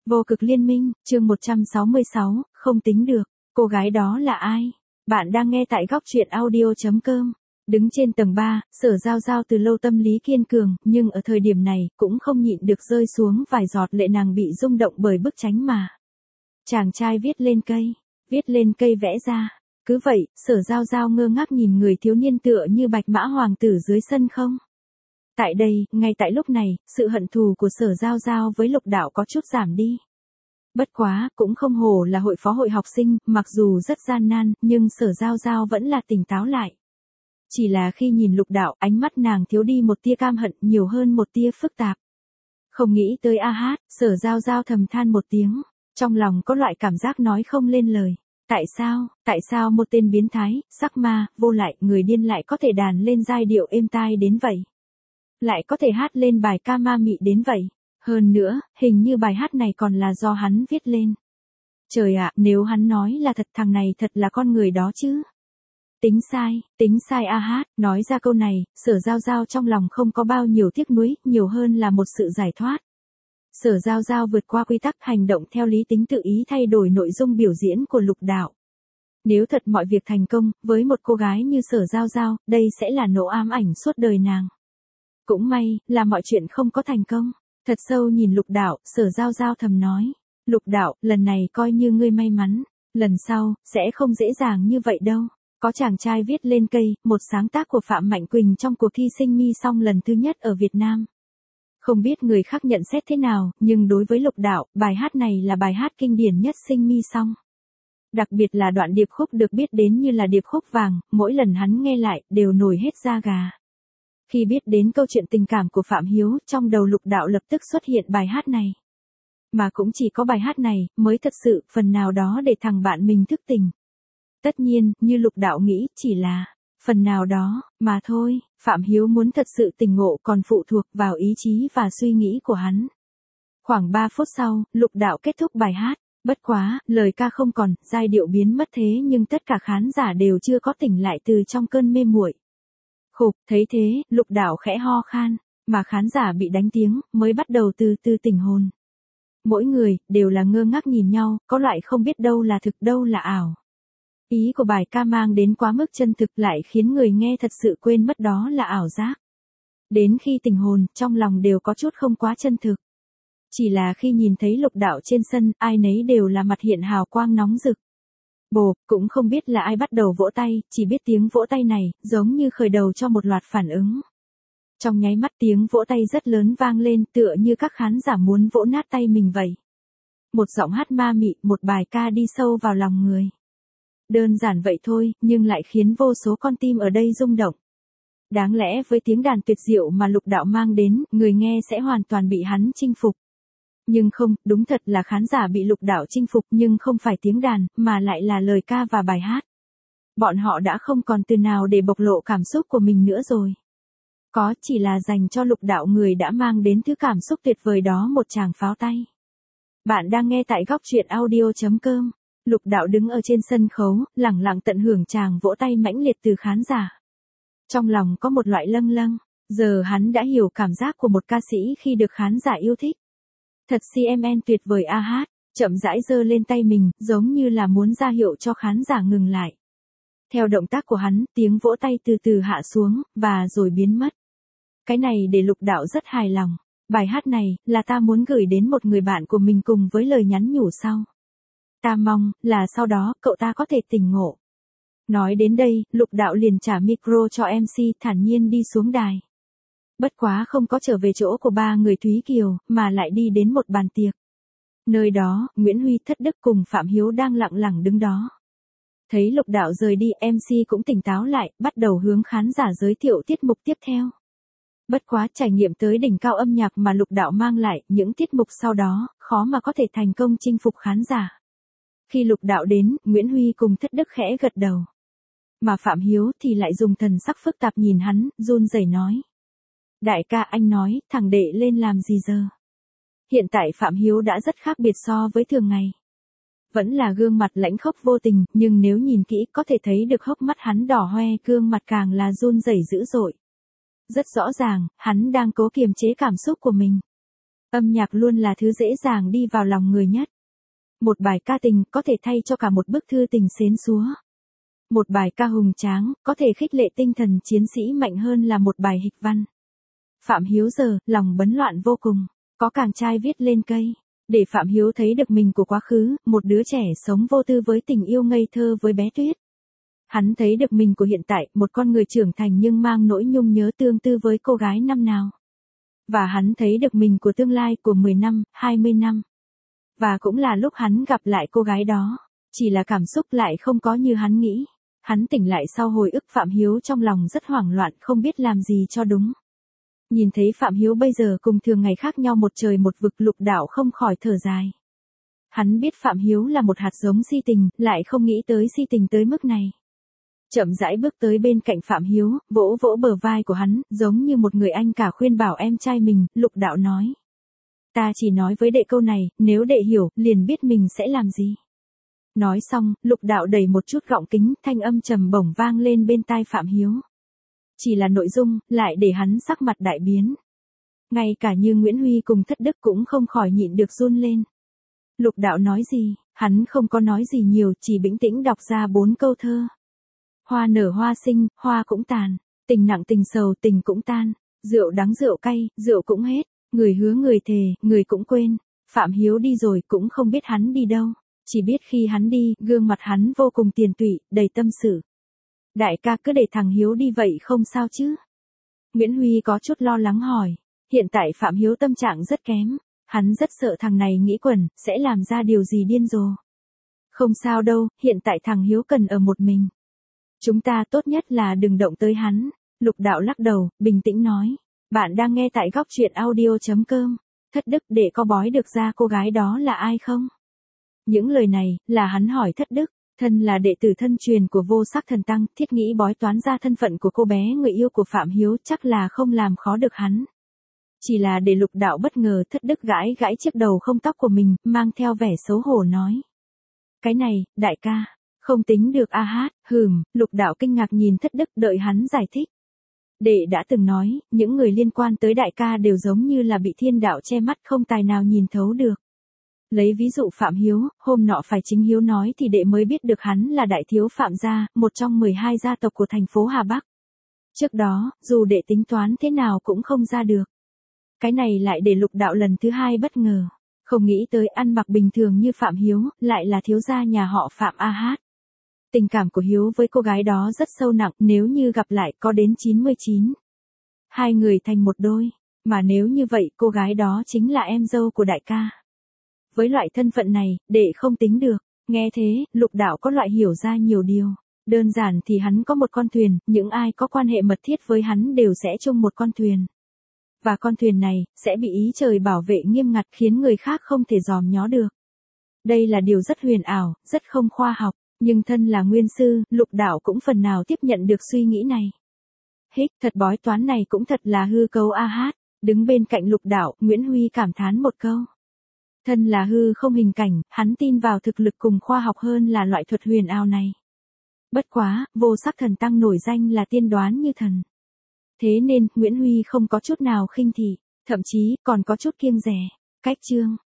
Vô cực liên minh, chương 166, không tính được, cô gái đó là ai? Bạn đang nghe tại góc truyện audio.com. Đứng trên tầng 3, Sở Giao Giao từ lâu tâm lý kiên cường, nhưng ở thời điểm này, cũng không nhịn được rơi xuống vài giọt lệ, nàng bị rung động bởi bức tranh mà chàng trai viết lên cây vẽ ra. Cứ vậy, Sở Giao Giao ngơ ngác nhìn người thiếu niên tựa như bạch mã hoàng tử dưới sân không. Tại đây, ngay tại lúc này, sự hận thù của Sở Giao Giao với Lục Đạo có chút giảm đi. Bất quá, cũng không hổ là hội phó hội học sinh, mặc dù rất gian nan, nhưng Sở Giao Giao vẫn là tỉnh táo lại. Chỉ là khi nhìn Lục Đạo, ánh mắt nàng thiếu đi một tia cam hận, nhiều hơn một tia phức tạp. Không nghĩ tới a hát, Sở Giao Giao thầm than một tiếng, trong lòng có loại cảm giác nói không lên lời. Tại sao một tên biến thái, sắc ma, vô lại, người điên lại có thể đàn lên giai điệu êm tai đến vậy? Lại có thể hát lên bài ca ma mị đến vậy? Hơn nữa, hình như bài hát này còn là do hắn viết lên. Trời ạ, nếu hắn nói là thật, thằng này thật là con người đó chứ. Tính sai a hát, nói ra câu này, Sở Giao Giao trong lòng không có bao nhiêu tiếc nuối, nhiều hơn là một sự giải thoát. Sở Giao Giao vượt qua quy tắc, hành động theo lý tính, tự ý thay đổi nội dung biểu diễn của Lục Đạo. Nếu thật mọi việc thành công, với một cô gái như Sở Giao Giao, đây sẽ là nỗi ám ảnh suốt đời nàng. Cũng may, là mọi chuyện không có thành công. Thật sâu nhìn Lục Đạo, Sở Giao Giao thầm nói. Lục Đạo, lần này coi như ngươi may mắn. Lần sau, sẽ không dễ dàng như vậy đâu. Có chàng trai viết lên cây, một sáng tác của Phạm Mạnh Quỳnh trong cuộc thi Sinh Mi Song lần thứ nhất ở Việt Nam. Không biết người khác nhận xét thế nào, nhưng đối với Lục Đạo, bài hát này là bài hát kinh điển nhất Sinh Mi Song. Đặc biệt là đoạn điệp khúc được biết đến như là điệp khúc vàng, mỗi lần hắn nghe lại, đều nổi hết da gà. Khi biết đến câu chuyện tình cảm của Phạm Hiếu, trong đầu Lục Đạo lập tức xuất hiện bài hát này. Mà cũng chỉ có bài hát này, mới thật sự, phần nào đó để thằng bạn mình thức tỉnh. Tất nhiên, như Lục Đạo nghĩ, chỉ là phần nào đó, mà thôi. Phạm Hiếu muốn thật sự tỉnh ngộ còn phụ thuộc vào ý chí và suy nghĩ của hắn. Khoảng 3 phút sau, Lục Đạo kết thúc bài hát. Bất quá, lời ca không còn, giai điệu biến mất, thế nhưng tất cả khán giả đều chưa có tỉnh lại từ trong cơn mê muội. Khục, thấy thế, Lục Đạo khẽ ho khan, mà khán giả bị đánh tiếng, mới bắt đầu từ từ tỉnh hồn. Mỗi người, đều là ngơ ngác nhìn nhau, có loại không biết đâu là thực đâu là ảo. Ý của bài ca mang đến quá mức chân thực, lại khiến người nghe thật sự quên mất đó là ảo giác. Đến khi tỉnh hồn, trong lòng đều có chút không quá chân thực. Chỉ là khi nhìn thấy Lục Đạo trên sân, ai nấy đều là mặt hiện hào quang nóng rực. Bộp, cũng không biết là ai bắt đầu vỗ tay, chỉ biết tiếng vỗ tay này, giống như khởi đầu cho một loạt phản ứng. Trong nháy mắt tiếng vỗ tay rất lớn vang lên, tựa như các khán giả muốn vỗ nát tay mình vậy. Một giọng hát ma mị, một bài ca đi sâu vào lòng người. Đơn giản vậy thôi, nhưng lại khiến vô số con tim ở đây rung động. Đáng lẽ với tiếng đàn tuyệt diệu mà Lục Đạo mang đến, người nghe sẽ hoàn toàn bị hắn chinh phục. Nhưng không, đúng thật là khán giả bị Lục Đạo chinh phục, nhưng không phải tiếng đàn, mà lại là lời ca và bài hát. Bọn họ đã không còn từ nào để bộc lộ cảm xúc của mình nữa rồi. Có chỉ là dành cho Lục Đạo, người đã mang đến thứ cảm xúc tuyệt vời đó, một tràng pháo tay. Bạn đang nghe tại góc truyện audio.com. Lục Đạo đứng ở trên sân khấu, lẳng lặng tận hưởng tràng vỗ tay mãnh liệt từ khán giả. Trong lòng có một loại lâng lâng, giờ hắn đã hiểu cảm giác của một ca sĩ khi được khán giả yêu thích. Thật CMN tuyệt vời a hát, chậm rãi giơ lên tay mình, giống như là muốn ra hiệu cho khán giả ngừng lại. Theo động tác của hắn, tiếng vỗ tay từ từ hạ xuống, và rồi biến mất. Cái này để Lục Đạo rất hài lòng. Bài hát này, là ta muốn gửi đến một người bạn của mình cùng với lời nhắn nhủ sau. Ta mong, là sau đó, cậu ta có thể tỉnh ngộ. Nói đến đây, Lục Đạo liền trả micro cho MC, thản nhiên đi xuống đài. Bất quá không có trở về chỗ của ba người Thúy Kiều, mà lại đi đến một bàn tiệc. Nơi đó, Nguyễn Huy, Thất Đức cùng Phạm Hiếu đang lặng lặng đứng đó. Thấy Lục Đạo rời đi, MC cũng tỉnh táo lại, bắt đầu hướng khán giả giới thiệu tiết mục tiếp theo. Bất quá trải nghiệm tới đỉnh cao âm nhạc mà Lục Đạo mang lại, những tiết mục sau đó, khó mà có thể thành công chinh phục khán giả. Khi Lục Đạo đến, Nguyễn Huy cùng Thất Đức khẽ gật đầu. Mà Phạm Hiếu thì lại dùng thần sắc phức tạp nhìn hắn, run rẩy nói. Đại ca, anh nói, thằng đệ lên làm gì giờ? Hiện tại Phạm Hiếu đã rất khác biệt so với thường ngày. Vẫn là gương mặt lãnh khốc vô tình, nhưng nếu nhìn kỹ có thể thấy được hốc mắt hắn đỏ hoe, gương mặt càng là run rẩy dữ dội. Rất rõ ràng, hắn đang cố kiềm chế cảm xúc của mình. Âm nhạc luôn là thứ dễ dàng đi vào lòng người nhất. Một bài ca tình có thể thay cho cả một bức thư tình xến xúa. Một bài ca hùng tráng có thể khích lệ tinh thần chiến sĩ mạnh hơn là một bài hịch văn. Phạm Hiếu giờ, lòng bấn loạn vô cùng, có chàng trai viết lên cây. Để Phạm Hiếu thấy được mình của quá khứ, một đứa trẻ sống vô tư với tình yêu ngây thơ với bé Tuyết. Hắn thấy được mình của hiện tại, một con người trưởng thành nhưng mang nỗi nhung nhớ tương tư với cô gái năm nào. Và hắn thấy được mình của tương lai của 10 năm, 20 năm. Và cũng là lúc hắn gặp lại cô gái đó. Chỉ là cảm xúc lại không có như hắn nghĩ. Hắn tỉnh lại sau hồi ức Phạm Hiếu trong lòng rất hoảng loạn không biết làm gì cho đúng. Nhìn thấy Phạm Hiếu bây giờ cùng thường ngày khác nhau một trời một vực, Lục Đạo không khỏi thở dài. Hắn biết Phạm Hiếu là một hạt giống si tình, lại không nghĩ tới si tình tới mức này. Chậm rãi bước tới bên cạnh Phạm Hiếu, vỗ vỗ bờ vai của hắn, giống như một người anh cả khuyên bảo em trai mình, Lục Đạo nói. Ta chỉ nói với đệ câu này, nếu đệ hiểu, liền biết mình sẽ làm gì. Nói xong, Lục Đạo đẩy một chút gọng kính, thanh âm trầm bổng vang lên bên tai Phạm Hiếu. Chỉ là nội dung, lại để hắn sắc mặt đại biến. Ngay cả như Nguyễn Huy cùng Thất Đức cũng không khỏi nhịn được run lên. Lục Đạo nói gì, hắn không có nói gì nhiều, chỉ bình tĩnh đọc ra 4 câu thơ. Hoa nở hoa sinh, hoa cũng tàn, tình nặng tình sầu, tình cũng tan, rượu đắng rượu cay, rượu cũng hết, người hứa người thề, người cũng quên. Phạm Hiếu đi rồi cũng không biết hắn đi đâu, chỉ biết khi hắn đi, gương mặt hắn vô cùng tiền tụy, đầy tâm sự. Đại ca cứ để thằng Hiếu đi vậy không sao chứ? Nguyễn Huy có chút lo lắng hỏi. Hiện tại Phạm Hiếu tâm trạng rất kém. Hắn rất sợ thằng này nghĩ quẩn, sẽ làm ra điều gì điên rồ. Không sao đâu, hiện tại thằng Hiếu cần ở một mình. Chúng ta tốt nhất là đừng động tới hắn. Lục Đạo lắc đầu, bình tĩnh nói. Bạn đang nghe tại góc truyện audio.com. Thất Đức, để có bói được ra cô gái đó là ai không? Những lời này, là hắn hỏi Thất Đức. Thân là đệ tử thân truyền của Vô Sắc Thần Tăng, thiết nghĩ bói toán ra thân phận của cô bé người yêu của Phạm Hiếu chắc là không làm khó được hắn. Chỉ là để Lục Đạo bất ngờ, Thất Đức gãi gãi chiếc đầu không tóc của mình, mang theo vẻ xấu hổ nói. Cái này, đại ca, không tính được a hát, Lục Đạo kinh ngạc nhìn Thất Đức đợi hắn giải thích. Đệ đã từng nói, những người liên quan tới đại ca đều giống như là bị thiên đạo che mắt không tài nào nhìn thấu được. Lấy ví dụ Phạm Hiếu, hôm nọ phải chính Hiếu nói thì đệ mới biết được hắn là đại thiếu Phạm gia, một trong 12 gia tộc của thành phố Hà Bắc. Trước đó, dù đệ tính toán thế nào cũng không ra được. Cái này lại để Lục Đạo lần thứ 2 bất ngờ. Không nghĩ tới ăn mặc bình thường như Phạm Hiếu, lại là thiếu gia nhà họ Phạm a hát. Tình cảm của Hiếu với cô gái đó rất sâu nặng, nếu như gặp lại có đến 99. Hai người thành một đôi, mà nếu như vậy cô gái đó chính là em dâu của đại ca. Với loại thân phận này, đệ không tính được. Nghe thế, Lục Đạo có loại hiểu ra nhiều điều. Đơn giản thì hắn có một con thuyền, những ai có quan hệ mật thiết với hắn đều sẽ chung một con thuyền. Và con thuyền này, sẽ bị ý trời bảo vệ nghiêm ngặt khiến người khác không thể dòm nhó được. Đây là điều rất huyền ảo, rất không khoa học, nhưng thân là nguyên sư, Lục Đạo cũng phần nào tiếp nhận được suy nghĩ này. Hích, thật bói toán này cũng thật là hư cấu a hát. Đứng bên cạnh Lục Đạo, Nguyễn Huy cảm thán một câu. Thân là hư không hình cảnh, hắn tin vào thực lực cùng khoa học hơn là loại thuật huyền ảo này. Bất quá, Vô Sắc Thần Tăng nổi danh là tiên đoán như thần. Thế nên, Nguyễn Huy không có chút nào khinh thị, thậm chí còn có chút kiêng dè. Cách chương